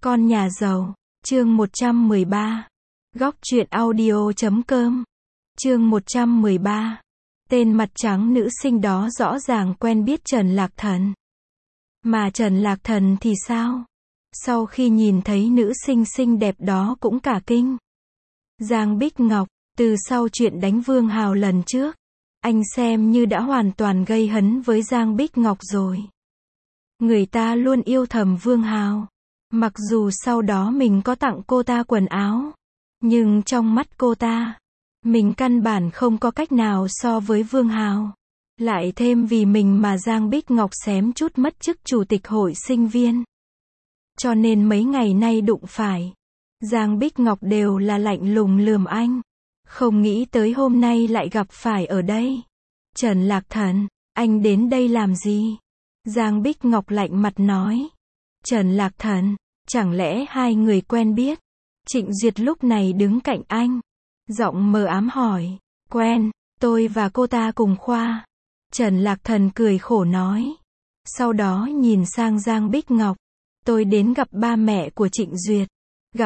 Con nhà giàu, chương 113. Góc truyện audio.com. Chương 113. Tên mặt trắng nữ sinh đó rõ ràng quen biết Trần Lạc Thần. Mà Trần Lạc Thần thì sao? Sau khi nhìn thấy nữ sinh xinh đẹp đó cũng cả kinh. Giang Bích Ngọc, từ sau chuyện đánh Vương Hào lần trước, anh xem như đã hoàn toàn gây hấn với Giang Bích Ngọc rồi. Người ta luôn yêu thầm Vương Hào. Mặc dù sau đó mình có tặng cô ta quần áo, nhưng trong mắt cô ta, mình căn bản không có cách nào so với Vương Hào. Lại thêm vì mình mà Giang Bích Ngọc xém chút mất chức chủ tịch hội sinh viên. Cho nên mấy ngày nay đụng phải Giang Bích Ngọc đều là lạnh lùng lườm anh. Không nghĩ tới hôm nay lại gặp phải ở đây. Trần Lạc Thần, anh đến đây làm gì? Giang Bích Ngọc lạnh mặt nói. Trần Lạc Thần, chẳng lẽ hai người quen biết? Trịnh Duyệt lúc này đứng cạnh anh, giọng mờ ám hỏi. Quen, tôi và cô ta cùng khoa. Trần Lạc Thần cười khổ nói. Sau đó nhìn sang Giang Bích Ngọc. Tôi đến gặp ba mẹ của Trịnh Duyệt. Gặp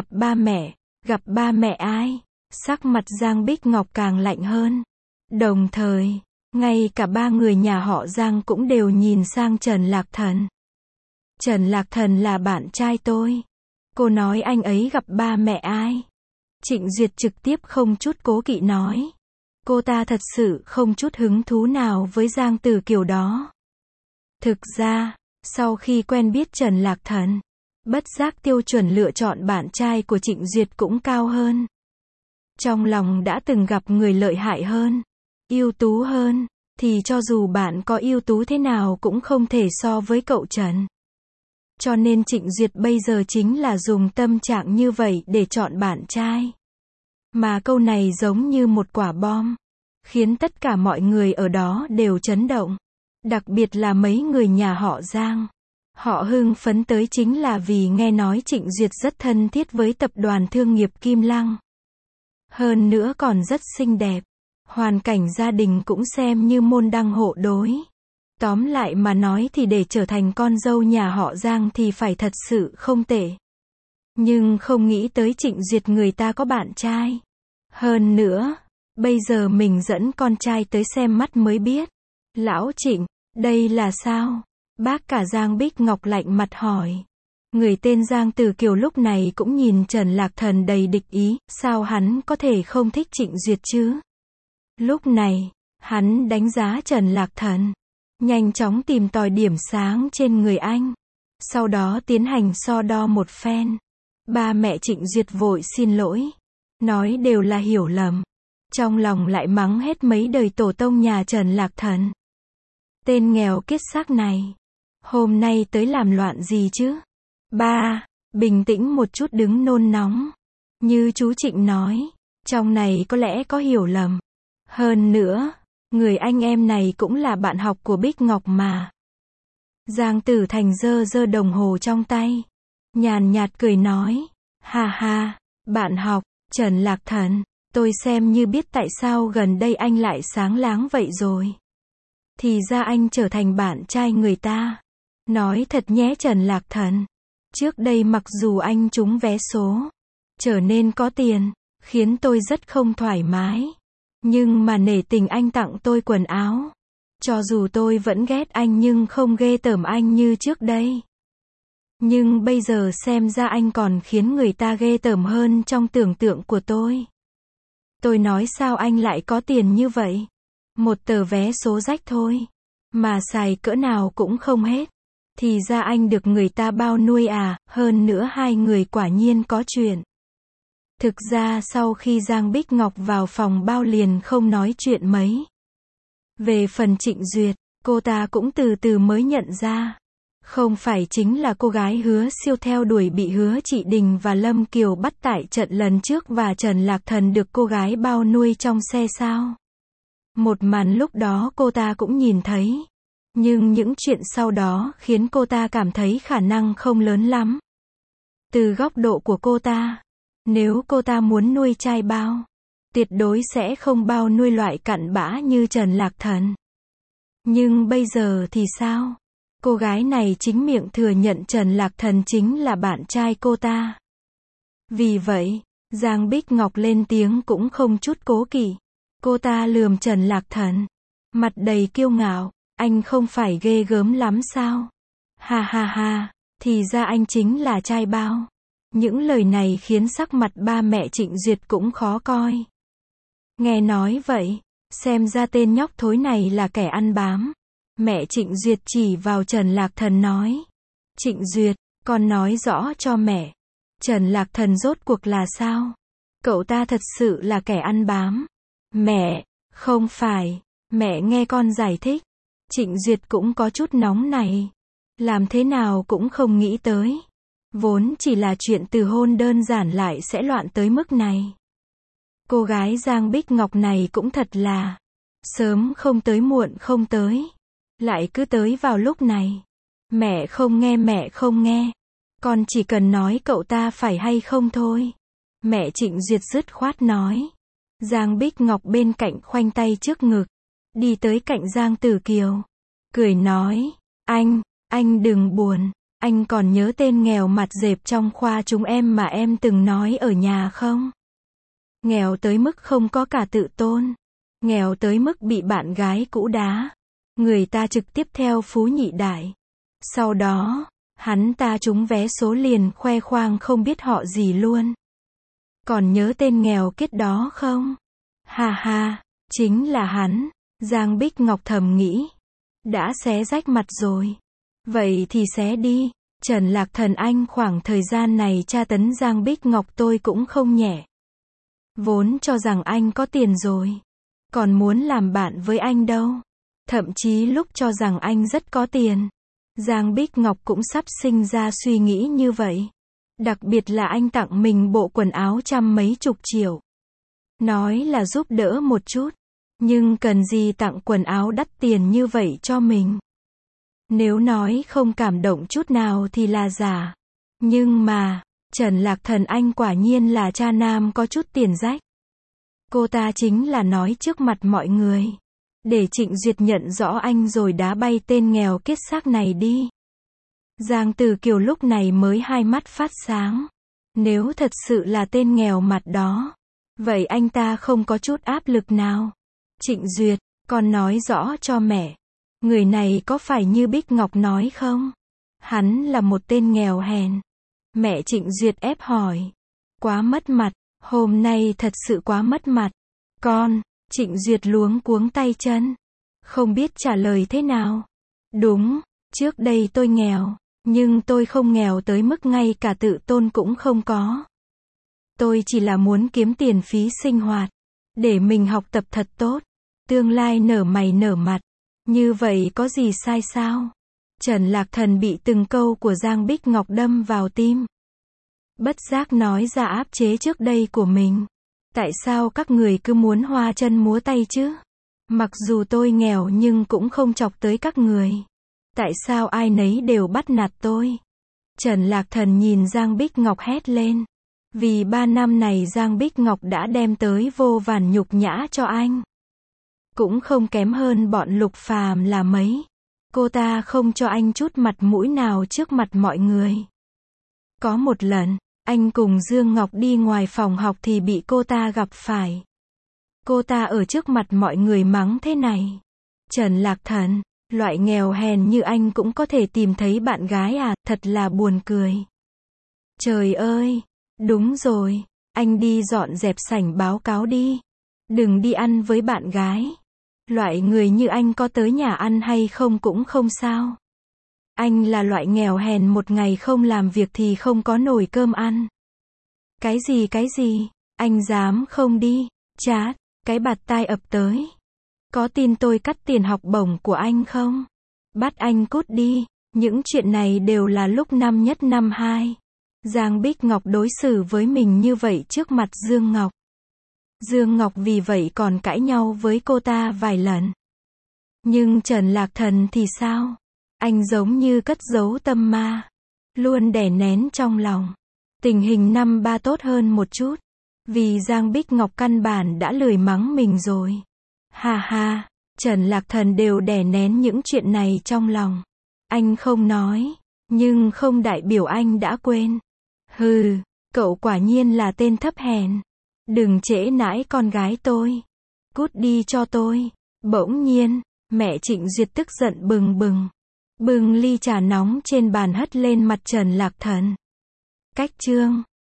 ba mẹ ai? Sắc mặt Giang Bích Ngọc càng lạnh hơn. Đồng thời, ngay cả ba người nhà họ Giang cũng đều nhìn sang Trần Lạc Thần. Trần Lạc Thần là bạn trai tôi. Cô nói anh ấy gặp ba mẹ ai? Trịnh Duyệt trực tiếp không chút cố kỵ nói. Cô ta thật sự không chút hứng thú nào với Giang Tử Kiều đó. Thực ra, sau khi quen biết Trần Lạc Thần, bất giác tiêu chuẩn lựa chọn bạn trai của Trịnh Duyệt cũng cao hơn. Trong lòng đã từng gặp người lợi hại hơn, ưu tú hơn, thì cho dù bạn có ưu tú thế nào cũng không thể so với cậu Trần. Cho nên Trịnh Duyệt bây giờ chính là dùng tâm trạng như vậy để chọn bạn trai. Mà câu này giống như một quả bom, khiến tất cả mọi người ở đó đều chấn động. Đặc biệt là mấy người nhà họ Giang. Họ hưng phấn tới chính là vì nghe nói Trịnh Duyệt rất thân thiết với tập đoàn thương nghiệp Kim Lăng. Hơn nữa còn rất xinh đẹp. Hoàn cảnh gia đình cũng xem như môn đăng hộ đối. Tóm lại mà nói thì để trở thành con dâu nhà họ Giang thì phải thật sự không tệ. Nhưng không nghĩ tới Trịnh Duyệt người ta có bạn trai. Hơn nữa, bây giờ mình dẫn con trai tới xem mắt mới biết. Lão Trịnh, đây là sao? Bác cả Giang Bích Ngọc lạnh mặt hỏi. Người tên Giang Tử Kiều lúc này cũng nhìn Trần Lạc Thần đầy địch ý, sao hắn có thể không thích Trịnh Duyệt chứ? Lúc này, hắn đánh giá Trần Lạc Thần, nhanh chóng tìm tòi điểm sáng trên người anh. Sau đó tiến hành so đo một phen. Ba mẹ Trịnh Duyệt vội xin lỗi, nói đều là hiểu lầm. Trong lòng lại mắng hết mấy đời tổ tông nhà Trần Lạc Thần. Tên nghèo kiết xác này, hôm nay tới làm loạn gì chứ? Ba, bình tĩnh một chút đừng nôn nóng. Như chú Trịnh nói, trong này có lẽ có hiểu lầm. Hơn nữa, người anh em này cũng là bạn học của Bích Ngọc mà. Giang Tử Thành giơ giơ đồng hồ trong tay, nhàn nhạt cười nói. Ha ha, bạn học, Trần Lạc Thần, tôi xem như biết tại sao gần đây anh lại sáng láng vậy rồi. Thì ra anh trở thành bạn trai người ta. Nói thật nhé Trần Lạc Thần. Trước đây mặc dù anh trúng vé số, trở nên có tiền, khiến tôi rất không thoải mái. Nhưng mà nể tình anh tặng tôi quần áo. Cho dù tôi vẫn ghét anh nhưng không ghê tởm anh như trước đây. Nhưng bây giờ xem ra anh còn khiến người ta ghê tởm hơn trong tưởng tượng của tôi. Tôi nói sao anh lại có tiền như vậy? Một tờ vé số rách thôi, mà xài cỡ nào cũng không hết. Thì ra anh được người ta bao nuôi à, hơn nữa hai người quả nhiên có chuyện. Thực ra sau khi Giang Bích Ngọc vào phòng bao liền không nói chuyện mấy. Về phần Trịnh Duyệt, cô ta cũng từ từ mới nhận ra. Không phải chính là cô gái Hứa Siêu theo đuổi bị Hứa Trị Đình và Lâm Kiều bắt tại trận lần trước và Trần Lạc Thần được cô gái bao nuôi trong xe sao? Một màn lúc đó cô ta cũng nhìn thấy. Nhưng những chuyện sau đó khiến cô ta cảm thấy khả năng không lớn lắm. Từ góc độ của cô ta, nếu cô ta muốn nuôi trai bao, tuyệt đối sẽ không bao nuôi loại cặn bã như Trần Lạc Thần. Nhưng bây giờ thì sao? Cô gái này chính miệng thừa nhận Trần Lạc Thần chính là bạn trai cô ta. Vì vậy, Giang Bích Ngọc lên tiếng cũng không chút cố kỵ. Cô ta lườm Trần Lạc Thần, mặt đầy kiêu ngạo, anh không phải ghê gớm lắm sao? Ha ha ha, thì ra anh chính là trai bao. Những lời này khiến sắc mặt ba mẹ Trịnh Duyệt cũng khó coi. Nghe nói vậy, xem ra tên nhóc thối này là kẻ ăn bám. Mẹ Trịnh Duyệt chỉ vào Trần Lạc Thần nói. Trịnh Duyệt, con nói rõ cho mẹ. Trần Lạc Thần rốt cuộc là sao? Cậu ta thật sự là kẻ ăn bám. Mẹ, không phải. Mẹ nghe con giải thích. Trịnh Duyệt cũng có chút nóng này. Làm thế nào cũng không nghĩ tới. Vốn chỉ là chuyện từ hôn đơn giản lại sẽ loạn tới mức này. Cô gái Giang Bích Ngọc này cũng thật là sớm không tới muộn không tới. Lại cứ tới vào lúc này. Mẹ không nghe, mẹ không nghe. Con chỉ cần nói cậu ta phải hay không thôi. Mẹ Trịnh Duyệt dứt khoát nói. Giang Bích Ngọc bên cạnh khoanh tay trước ngực. Đi tới cạnh Giang Tử Kiều. Cười nói. Anh đừng buồn. Anh còn nhớ tên nghèo mặt dẹp trong khoa chúng em mà em từng nói ở nhà không? Nghèo tới mức không có cả tự tôn. Nghèo tới mức bị bạn gái cũ đá. Người ta trực tiếp theo phú nhị đại. Sau đó, hắn ta trúng vé số liền khoe khoang không biết họ gì luôn. Còn nhớ tên nghèo kiết đó không? Ha ha, chính là hắn. Giang Bích Ngọc thầm nghĩ. Đã xé rách mặt rồi. Vậy thì xé đi. Trần Lạc Thần anh khoảng thời gian này tra tấn Giang Bích Ngọc tôi cũng không nhẹ. Vốn cho rằng anh có tiền rồi. Còn muốn làm bạn với anh đâu. Thậm chí lúc cho rằng anh rất có tiền. Giang Bích Ngọc cũng sắp sinh ra suy nghĩ như vậy. Đặc biệt là anh tặng mình bộ quần áo trăm mấy chục triệu. Nói là giúp đỡ một chút. Nhưng cần gì tặng quần áo đắt tiền như vậy cho mình. Nếu nói không cảm động chút nào thì là giả. Nhưng mà, Trần Lạc Thần anh quả nhiên là cha nam có chút tiền rách. Cô ta chính là nói trước mặt mọi người. Để Trịnh Duyệt nhận rõ anh rồi đá bay tên nghèo kiết xác này đi. Giang Tử Kiều lúc này mới hai mắt phát sáng. Nếu thật sự là tên nghèo mặt đó, vậy anh ta không có chút áp lực nào. Trịnh Duyệt, con nói rõ cho mẹ. Người này có phải như Bích Ngọc nói không? Hắn là một tên nghèo hèn. Mẹ Trịnh Duyệt ép hỏi. Quá mất mặt, hôm nay thật sự quá mất mặt. Con, Trịnh Duyệt luống cuống tay chân. Không biết trả lời thế nào. Đúng, trước đây tôi nghèo, nhưng tôi không nghèo tới mức ngay cả tự tôn cũng không có. Tôi chỉ là muốn kiếm tiền phí sinh hoạt, để mình học tập thật tốt, tương lai nở mày nở mặt. Như vậy có gì sai sao? Trần Lạc Thần bị từng câu của Giang Bích Ngọc đâm vào tim. Bất giác nói ra áp chế trước đây của mình. Tại sao các người cứ muốn hoa chân múa tay chứ? Mặc dù tôi nghèo nhưng cũng không chọc tới các người. Tại sao ai nấy đều bắt nạt tôi? Trần Lạc Thần nhìn Giang Bích Ngọc hét lên. Vì 3 năm này Giang Bích Ngọc đã đem tới vô vàn nhục nhã cho anh. Cũng không kém hơn bọn Lục Phàm là mấy. Cô ta không cho anh chút mặt mũi nào trước mặt mọi người. Có một lần, anh cùng Dương Ngọc đi ngoài phòng học thì bị cô ta gặp phải. Cô ta ở trước mặt mọi người mắng thế này. Trần Lạc Thần, loại nghèo hèn như anh cũng có thể tìm thấy bạn gái à, thật là buồn cười. Trời ơi, đúng rồi, anh đi dọn dẹp sảnh báo cáo đi. Đừng đi ăn với bạn gái. Loại người như anh có tới nhà ăn hay không cũng không sao. Anh là loại nghèo hèn một ngày không làm việc thì không có nồi cơm ăn. Cái gì, anh dám không đi, chát, cái bạt tai ập tới. Có tin tôi cắt tiền học bổng của anh không? Bắt anh cút đi, những chuyện này đều là lúc năm nhất năm 2. Giang Bích Ngọc đối xử với mình như vậy trước mặt Dương Ngọc. Dương Ngọc vì vậy còn cãi nhau với cô ta vài lần. Nhưng Trần Lạc Thần thì sao? Anh giống như cất giấu tâm ma, luôn đè nén trong lòng. Tình hình năm 3 tốt hơn một chút, vì Giang Bích Ngọc căn bản đã lười mắng mình rồi. Ha ha, Trần Lạc Thần đều đè nén những chuyện này trong lòng. Anh không nói, nhưng không đại biểu anh đã quên. Hừ, cậu quả nhiên là tên thấp hèn. Đừng trễ nải con gái tôi. Cút đi cho tôi. Bỗng nhiên, mẹ Trịnh Duyệt tức giận bừng bừng. Bưng ly trà nóng trên bàn hất lên mặt Trần Lạc Thần. Cách chương